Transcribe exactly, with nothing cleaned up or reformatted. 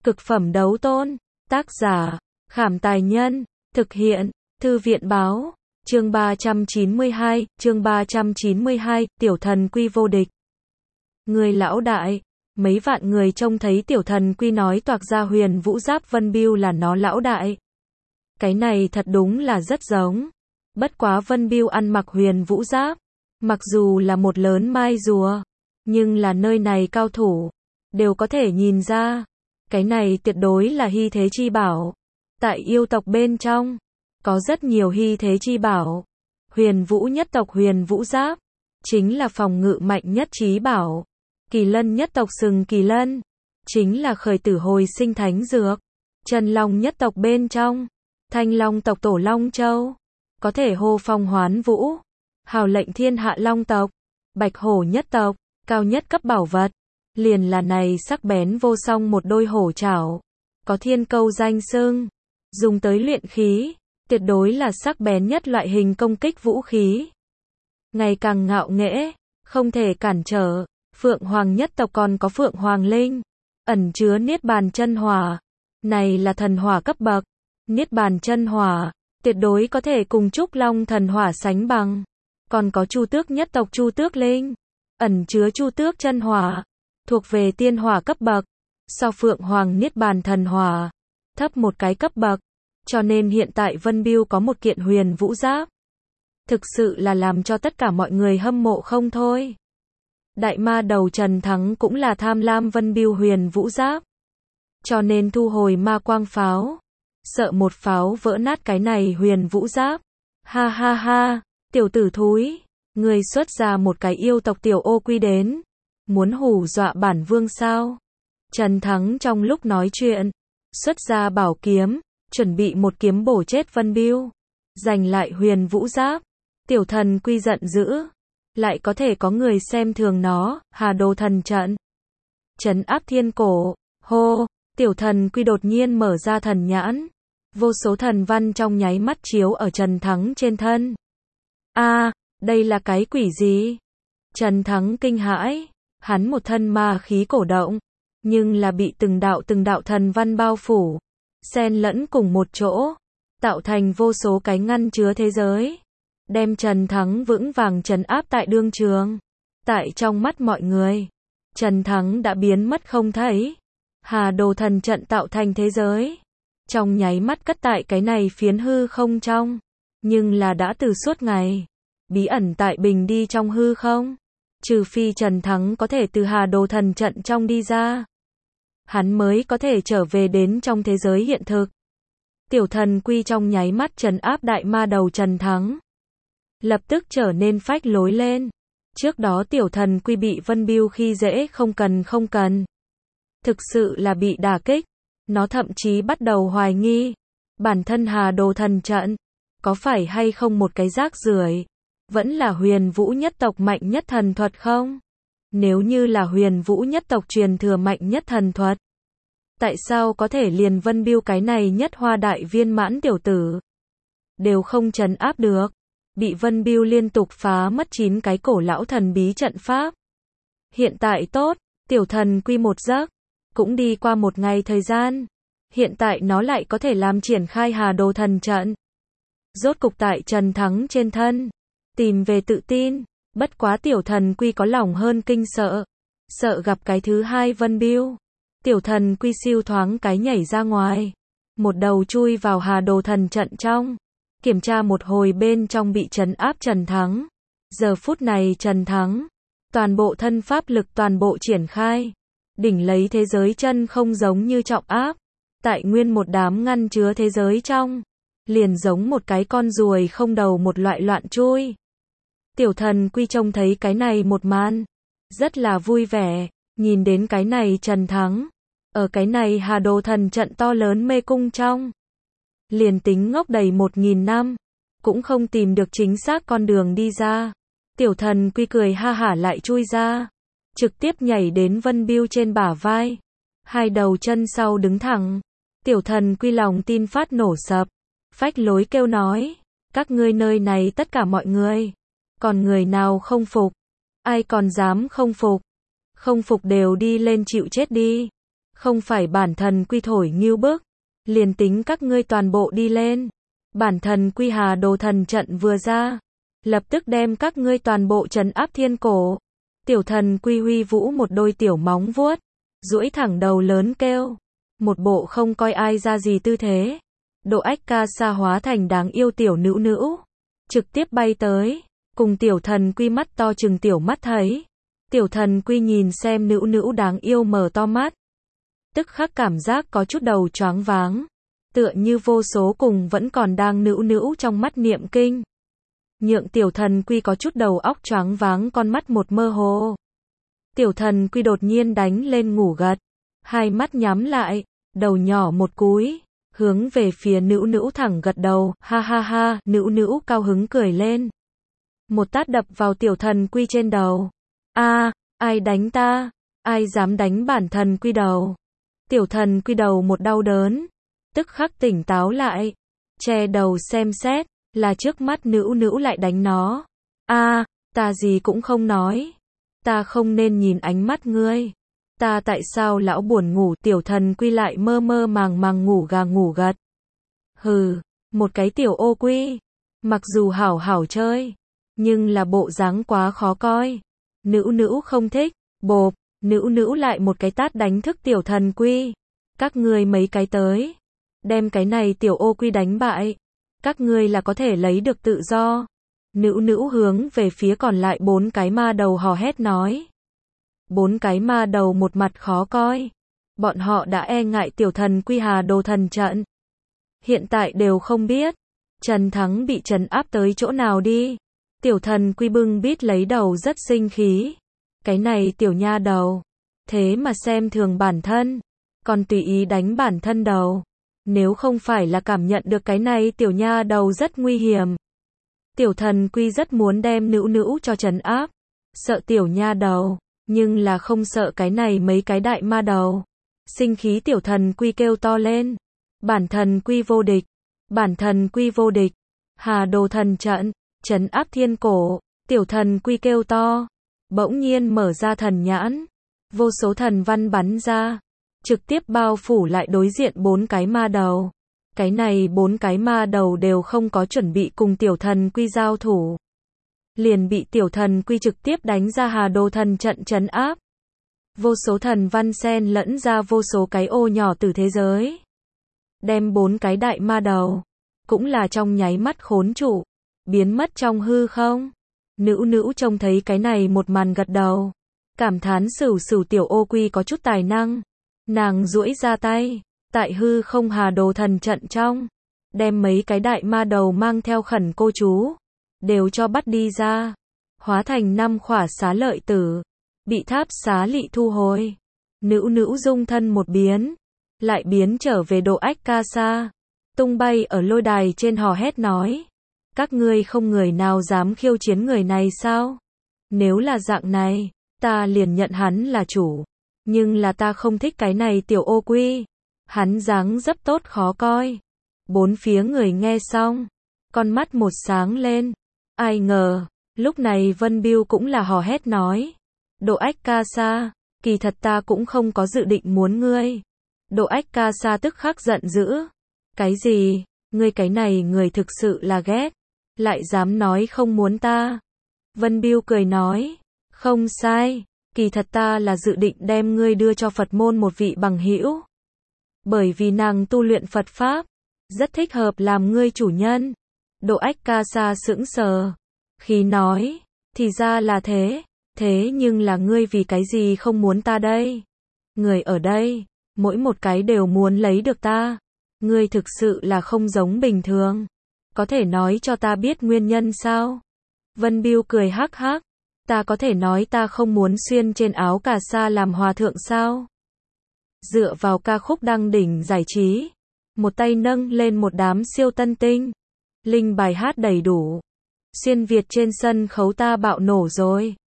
Cực phẩm đấu tôn. Tác giả, Khảm Tài Nhân. Thực hiện, Thư viện Báo. Chương ba trăm chín mươi hai, chương ba trăm chín mươi hai, Tiểu Thần Quy vô địch. Người lão đại, mấy vạn người trông thấy Tiểu Thần Quy nói toạc ra Huyền Vũ Giáp Vân Bưu là nó lão đại. Cái này thật đúng là rất giống. Bất quá Vân Bưu ăn mặc Huyền Vũ Giáp, mặc dù là một lớn mai rùa, nhưng là nơi này cao thủ đều có thể nhìn ra, cái này tuyệt đối là hy thế chi bảo. Tại yêu tộc bên trong, có rất nhiều hy thế chi bảo. Huyền Vũ nhất tộc Huyền Vũ Giáp chính là phòng ngự mạnh nhất chí bảo. Kỳ Lân nhất tộc Sừng Kỳ Lân chính là khởi tử hồi sinh thánh dược. Trần Long nhất tộc bên trong, Thanh Long tộc Tổ Long Châu có thể hô phong hoán vũ. Hào lệnh thiên hạ Long tộc, Bạch Hổ nhất tộc, cao nhất cấp bảo vật liền là này sắc bén vô song một đôi hổ trảo, có thiên câu danh xưng, dùng tới luyện khí, tuyệt đối là sắc bén nhất loại hình công kích vũ khí. Ngày càng ngạo nghễ, không thể cản trở. Phượng Hoàng nhất tộc còn có Phượng Hoàng Linh, ẩn chứa Niết Bàn chân hỏa. Này là thần hỏa cấp bậc. Niết Bàn chân hỏa, tuyệt đối có thể cùng Trúc Long thần hỏa sánh bằng. Còn có Chu Tước nhất tộc Chu Tước Linh, ẩn chứa Chu Tước chân hỏa, thuộc về tiên hỏa cấp bậc, so Phượng Hoàng Niết Bàn thần hỏa thấp một cái cấp bậc, cho nên hiện tại Vân Bưu có một kiện Huyền Vũ Giáp, thực sự là làm cho tất cả mọi người hâm mộ không thôi. Đại ma đầu Trần Thắng cũng là tham lam Vân Bưu Huyền Vũ Giáp, cho nên thu hồi ma quang pháo, sợ một pháo vỡ nát cái này Huyền Vũ Giáp. Ha ha ha, tiểu tử thúi, người xuất ra một cái yêu tộc tiểu ô quy đến, muốn hù dọa bản vương sao? Trần Thắng trong lúc nói chuyện, xuất ra bảo kiếm, chuẩn bị một kiếm bổ chết Vân Bưu, giành lại Huyền Vũ Giáp. Tiểu Thần Quy giận dữ, lại có thể có người xem thường nó. Hà Đồ thần trận, trấn áp thiên cổ. Hô, Tiểu Thần Quy đột nhiên mở ra thần nhãn, vô số thần văn trong nháy mắt chiếu ở Trần Thắng trên thân. A, à, đây là cái quỷ gì? Trần Thắng kinh hãi, hắn một thân ma khí cổ động, nhưng là bị từng đạo từng đạo thần văn bao phủ, xen lẫn cùng một chỗ, tạo thành vô số cái ngăn chứa thế giới, đem Trần Thắng vững vàng trấn áp tại đương trường. Tại trong mắt mọi người, Trần Thắng đã biến mất không thấy. Hà Đồ thần trận tạo thành thế giới, trong nháy mắt cất tại cái này phiến hư không trong, nhưng là đã từ suốt ngày, bí ẩn tại bình đi trong hư không. Trừ phi Trần Thắng có thể từ Hà Đồ thần trận trong đi ra, hắn mới có thể trở về đến trong thế giới hiện thực. Tiểu Thần Quy trong nháy mắt trấn áp đại ma đầu Trần Thắng, lập tức trở nên phách lối lên. Trước đó Tiểu Thần Quy bị Vân Bưu khi dễ không cần không cần, thực sự là bị đả kích. Nó thậm chí bắt đầu hoài nghi, bản thân Hà Đồ thần trận, có phải hay không một cái rác rưởi, vẫn là Huyền Vũ nhất tộc mạnh nhất thần thuật không? Nếu như là Huyền Vũ nhất tộc truyền thừa mạnh nhất thần thuật, tại sao có thể liền Vân Bưu cái này nhất hoa đại viên mãn tiểu tử đều không trấn áp được, bị Vân Bưu liên tục phá mất chín cái cổ lão thần bí trận pháp. Hiện tại tốt, Tiểu Thần Quy một giấc cũng đi qua một ngày thời gian, hiện tại nó lại có thể làm triển khai Hà Đồ thần trận. Rốt cục tại Trần Thắng trên thân tìm về tự tin. Bất quá Tiểu Thần Quy có lòng hơn kinh sợ, sợ gặp cái thứ hai Vân Bưu. Tiểu Thần Quy siêu thoáng cái nhảy ra ngoài, một đầu chui vào Hà Đồ thần trận trong, kiểm tra một hồi bên trong bị trấn áp Trần Thắng. Giờ phút này Trần Thắng, toàn bộ thân pháp lực toàn bộ triển khai, đỉnh lấy thế giới chân không giống như trọng áp, tại nguyên một đám ngăn chứa thế giới trong, liền giống một cái con ruồi không đầu một loại loạn chui. Tiểu Thần Quy trông thấy cái này một màn, rất là vui vẻ, nhìn đến cái này Trần Thắng, ở cái này Hà Đồ thần trận to lớn mê cung trong, liền tính ngốc đầy một nghìn năm, cũng không tìm được chính xác con đường đi ra. Tiểu Thần Quy cười ha hả lại chui ra, trực tiếp nhảy đến Vân Bưu trên bả vai, hai đầu chân sau đứng thẳng. Tiểu Thần Quy lòng tin phát nổ sập, phách lối kêu nói, các ngươi nơi này tất cả mọi người, còn người nào không phục? Ai còn dám không phục? Không phục đều đi lên chịu chết đi. Không phải bản thần quy thổi ngưu bức, liền tính các ngươi toàn bộ đi lên. Bản thần quy Hà Đồ thần trận vừa ra, lập tức đem các ngươi toàn bộ trấn áp thiên cổ. Tiểu thần quy huy vũ một đôi tiểu móng vuốt, duỗi thẳng đầu lớn kêu, một bộ không coi ai ra gì tư thế. Độ Ách Ca Sa hóa thành đáng yêu tiểu nữ nữ, trực tiếp bay tới, cùng tiểu thần quy mắt to chừng tiểu mắt thấy. Tiểu thần quy nhìn xem nữ nữ đáng yêu mở to mắt, tức khắc cảm giác có chút đầu choáng váng, tựa như vô số cùng vẫn còn đang nữ nữ trong mắt niệm kinh. Nhượng tiểu thần quy có chút đầu óc choáng váng, con mắt một mơ hồ. Tiểu thần quy đột nhiên đánh lên ngủ gật, hai mắt nhắm lại, đầu nhỏ một cúi, hướng về phía nữ nữ thẳng gật đầu, ha ha ha, nữ nữ cao hứng cười lên. Một tát đập vào tiểu thần quy trên đầu. A, ai đánh ta? Ai dám đánh bản thần quy đầu? Tiểu thần quy đầu một đau đớn, tức khắc tỉnh táo lại, che đầu xem xét, là trước mắt nữ nữ lại đánh nó. A, ta gì cũng không nói. Ta không nên nhìn ánh mắt ngươi. Ta tại sao lão buồn ngủ? Tiểu thần quy lại mơ mơ màng màng ngủ gà ngủ gật. Hừ, một cái tiểu ô quy. Mặc dù hảo hảo chơi, nhưng là bộ dáng quá khó coi. Nữ nữ không thích, bộp, nữ nữ lại một cái tát đánh thức tiểu thần quy. Các ngươi mấy cái tới, đem cái này tiểu ô quy đánh bại. Các ngươi là có thể lấy được tự do. Nữ nữ hướng về phía còn lại bốn cái ma đầu hò hét nói. Bốn cái ma đầu một mặt khó coi. Bọn họ đã e ngại tiểu thần quy Hà Đồ thần trận. Hiện tại đều không biết Trần Thắng bị trấn áp tới chỗ nào đi. Tiểu thần quy bưng bít lấy đầu rất sinh khí. Cái này tiểu nha đầu, thế mà xem thường bản thân, còn tùy ý đánh bản thân đầu. Nếu không phải là cảm nhận được cái này tiểu nha đầu rất nguy hiểm, tiểu thần quy rất muốn đem nữ nữ cho trấn áp. Sợ tiểu nha đầu, nhưng là không sợ cái này mấy cái đại ma đầu. Sinh khí tiểu thần quy kêu to lên. Bản thần quy vô địch. Bản thần quy vô địch. Hà Đồ thần trận, trấn áp thiên cổ. Tiểu thần quy kêu to. Bỗng nhiên mở ra thần nhãn. Vô số thần văn bắn ra, trực tiếp bao phủ lại đối diện bốn cái ma đầu. Cái này bốn cái ma đầu đều không có chuẩn bị cùng tiểu thần quy giao thủ, liền bị tiểu thần quy trực tiếp đánh ra Hà Đồ thần trận trấn áp. Vô số thần văn xen lẫn ra vô số cái ô nhỏ từ thế giới, đem bốn cái đại ma đầu cũng là trong nháy mắt khốn trụ, biến mất trong hư không. Nữ nữ trông thấy cái này một màn gật đầu, cảm thán Sửu Sửu tiểu ô quy có chút tài năng. Nàng duỗi ra tay, tại hư không Hà Đồ thần trận trong, đem mấy cái đại ma đầu mang theo khẩn cô chú, đều cho bắt đi ra, hóa thành năm khỏa xá lợi tử, bị tháp xá lị thu hồi. Nữ nữ dung thân một biến, lại biến trở về Độ Ách Ca Sa, tung bay ở lôi đài trên hò hét nói. Các ngươi không người nào dám khiêu chiến người này sao? Nếu là dạng này, ta liền nhận hắn là chủ. Nhưng là ta không thích cái này tiểu ô quy. Hắn dáng dấp tốt khó coi. Bốn phía người nghe xong, con mắt một sáng lên. Ai ngờ, lúc này Vân Biêu cũng là hò hét nói. Độ Ách Ca Sa, kỳ thật ta cũng không có dự định muốn ngươi. Độ Ách Ca Sa tức khắc giận dữ. Cái gì? Ngươi cái này người thực sự là ghét, lại dám nói không muốn ta. Vân Biêu cười nói, không sai, kỳ thật ta là dự định đem ngươi đưa cho Phật môn một vị bằng hữu. Bởi vì nàng tu luyện Phật Pháp, rất thích hợp làm ngươi chủ nhân. Độ Ách Ca Sa sững sờ, khi nói, thì ra là thế, thế nhưng là ngươi vì cái gì không muốn ta đây? Người ở đây, mỗi một cái đều muốn lấy được ta. Ngươi thực sự là không giống bình thường. Có thể nói cho ta biết nguyên nhân sao? Vân Biêu cười hắc hắc. Ta có thể nói ta không muốn xuyên trên áo cà sa làm hòa thượng sao? Dựa vào ca khúc đăng đỉnh giải trí, một tay nâng lên một đám siêu tân tinh, linh bài hát đầy đủ. Xuyên Việt trên sân khấu ta bạo nổ rồi.